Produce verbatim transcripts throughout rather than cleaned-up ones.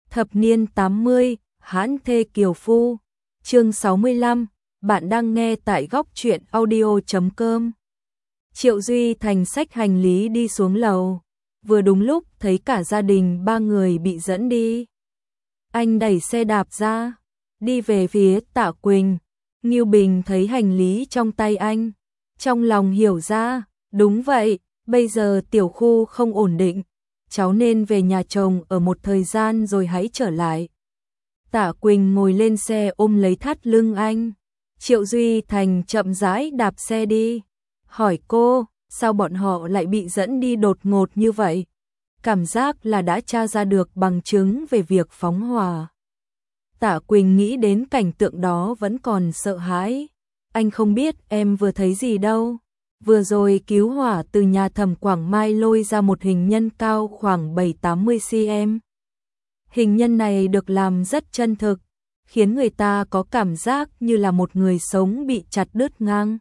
Thập niên tám mươi, hãn thê kiều phu. Chương sáu mươi lăm, bạn đang nghe tại góc truyện audio chấm com. Triệu Duy Thành xách hành lý đi xuống lầu, vừa đúng lúc thấy cả gia đình ba người bị dẫn đi. Anh đẩy xe đạp ra, đi về phía Tạ Quỳnh. Ngưu Bình thấy hành lý trong tay anh, trong lòng hiểu ra, đúng vậy, bây giờ tiểu khu không ổn định, cháu nên về nhà chồng ở một thời gian rồi hãy trở lại. Tạ Quỳnh ngồi lên xe ôm lấy thắt lưng anh. Triệu Duy Thành chậm rãi đạp xe đi, hỏi cô, sao bọn họ lại bị dẫn đi đột ngột như vậy? Cảm giác là đã tra ra được bằng chứng về việc phóng hỏa. Tạ Quỳnh nghĩ đến cảnh tượng đó vẫn còn sợ hãi. Anh không biết em vừa thấy gì đâu. Vừa rồi cứu hỏa từ nhà Thẩm Quảng Mai lôi ra một hình nhân cao khoảng bảy tám mươi xăng-ti-mét. Hình nhân này được làm rất chân thực, khiến người ta có cảm giác như là một người sống bị chặt đứt ngang.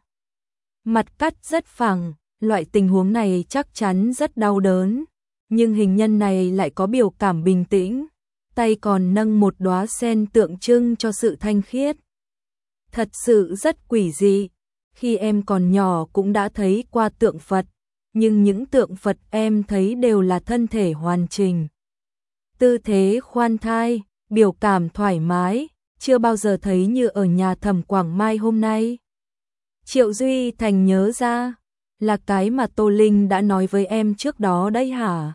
Mặt cắt rất phẳng, loại tình huống này chắc chắn rất đau đớn, nhưng hình nhân này lại có biểu cảm bình tĩnh, tay còn nâng một đóa sen tượng trưng cho sự thanh khiết. Thật sự rất quỷ dị. Khi em còn nhỏ cũng đã thấy qua tượng Phật, nhưng những tượng Phật em thấy đều là thân thể hoàn chỉnh. Tư thế khoan thai, biểu cảm thoải mái, chưa bao giờ thấy như ở nhà Thẩm Quảng Mai hôm nay. Triệu Duy Thành nhớ ra, là cái mà Tô Linh đã nói với em trước đó đấy hả?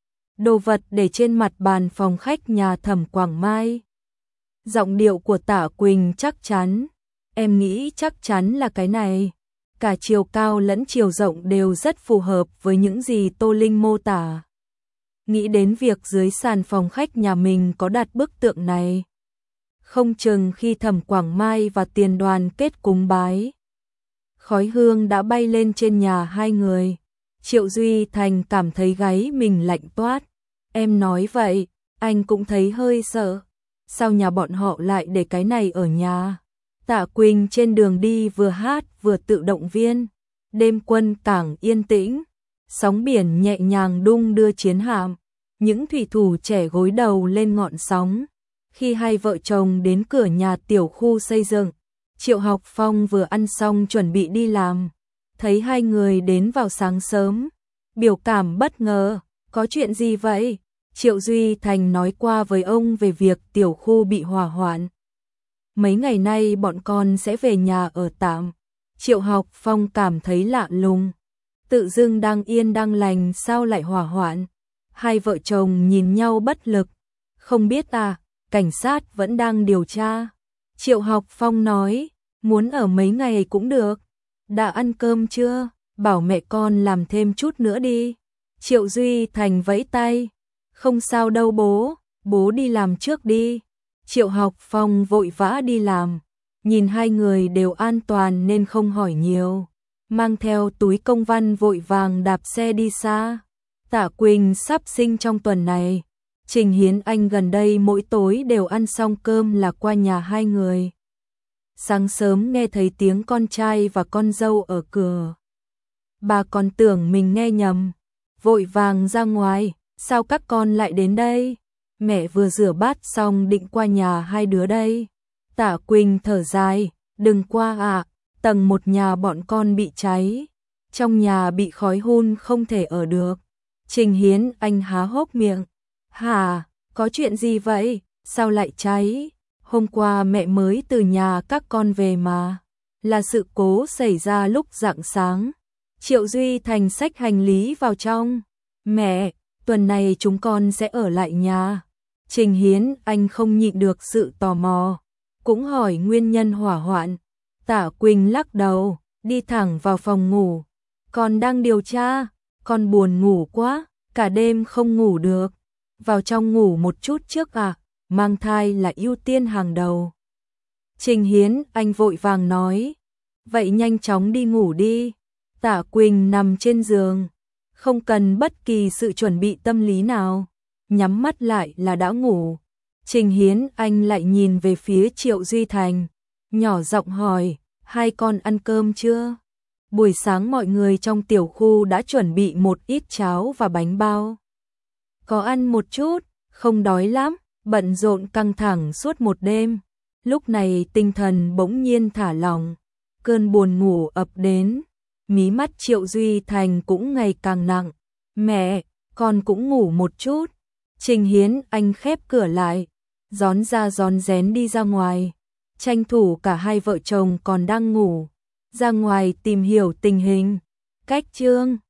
Đồ vật để trên mặt bàn phòng khách nhà Thẩm Quảng Mai. Giọng điệu của Tạ Quỳnh chắc chắn, em nghĩ chắc chắn là cái này. Cả chiều cao lẫn chiều rộng đều rất phù hợp với những gì Tô Linh mô tả. Nghĩ đến việc dưới sàn phòng khách nhà mình có đặt bức tượng này. Không chừng khi Thẩm Quảng Mai và Tiền Đoàn kết cúng bái, khói hương đã bay lên trên nhà hai người. Triệu Duy Thành cảm thấy gáy mình lạnh toát. Em nói vậy, anh cũng thấy hơi sợ. Sao nhà bọn họ lại để cái này ở nhà? Tạ Quỳnh trên đường đi vừa hát vừa tự động viên. Đêm quân cảng yên tĩnh, sóng biển nhẹ nhàng đung đưa chiến hạm. Những thủy thủ trẻ gối đầu lên ngọn sóng. Khi hai vợ chồng đến cửa nhà tiểu khu xây dựng, Triệu Học Phong vừa ăn xong chuẩn bị đi làm. Thấy hai người đến vào sáng sớm, biểu cảm bất ngờ. Có chuyện gì vậy? Triệu Duy Thành nói qua với ông về việc tiểu khu bị hỏa hoạn. Mấy ngày nay bọn con sẽ về nhà ở tạm. Triệu Học Phong cảm thấy lạ lùng. Tự dưng đang yên đang lành sao lại hỏa hoạn? Hai vợ chồng nhìn nhau bất lực. Không biết à, cảnh sát vẫn đang điều tra. Triệu Học Phong nói, muốn ở mấy ngày cũng được. Đã ăn cơm chưa? Bảo mẹ con làm thêm chút nữa đi. Triệu Duy Thành vẫy tay. Không sao đâu bố, bố đi làm trước đi. Triệu Học Phong vội vã đi làm. Nhìn hai người đều an toàn nên không hỏi nhiều. Mang theo túi công văn vội vàng đạp xe đi xa. Tạ Quỳnh sắp sinh trong tuần này. Trình Hiến Anh gần đây mỗi tối đều ăn xong cơm là qua nhà hai người. Sáng sớm nghe thấy tiếng con trai và con dâu ở cửa. Bà còn tưởng mình nghe nhầm. Vội vàng ra ngoài, sao các con lại đến đây? Mẹ vừa rửa bát xong định qua nhà hai đứa đây. Tạ Quỳnh thở dài, đừng qua ạ, à, tầng một nhà bọn con bị cháy. Trong nhà bị khói hun không thể ở được. Trình Hiến Anh há hốc miệng. Hả, có chuyện gì vậy? Sao lại cháy? Hôm qua mẹ mới từ nhà các con về mà. Là sự cố xảy ra lúc rạng sáng. Triệu Duy Thành xách hành lý vào trong. Mẹ, tuần này chúng con sẽ ở lại nhà. Trình Hiến Anh không nhịn được sự tò mò, cũng hỏi nguyên nhân hỏa hoạn. Tạ Quỳnh lắc đầu, đi thẳng vào phòng ngủ. Con đang điều tra, con buồn ngủ quá, cả đêm không ngủ được. Vào trong ngủ một chút trước à, mang thai là ưu tiên hàng đầu. Trình Hiến Anh vội vàng nói, vậy nhanh chóng đi ngủ đi. Tạ Quỳnh nằm trên giường, không cần bất kỳ sự chuẩn bị tâm lý nào, nhắm mắt lại là đã ngủ. Trình Hiến Anh lại nhìn về phía Triệu Duy Thành, nhỏ giọng hỏi, hai con ăn cơm chưa? Buổi sáng mọi người trong tiểu khu đã chuẩn bị một ít cháo và bánh bao. Có ăn một chút, không đói lắm. bận rộn căng thẳng suốt một đêm, lúc này tinh thần bỗng nhiên thả lỏng, cơn buồn ngủ ập đến, mí mắt Triệu Duy Thành cũng ngày càng nặng. Mẹ, con cũng ngủ một chút. Trình Hiến Anh khép cửa lại, rón ra rón rén đi ra ngoài, tranh thủ cả hai vợ chồng còn đang ngủ, ra ngoài tìm hiểu tình hình. Cách chương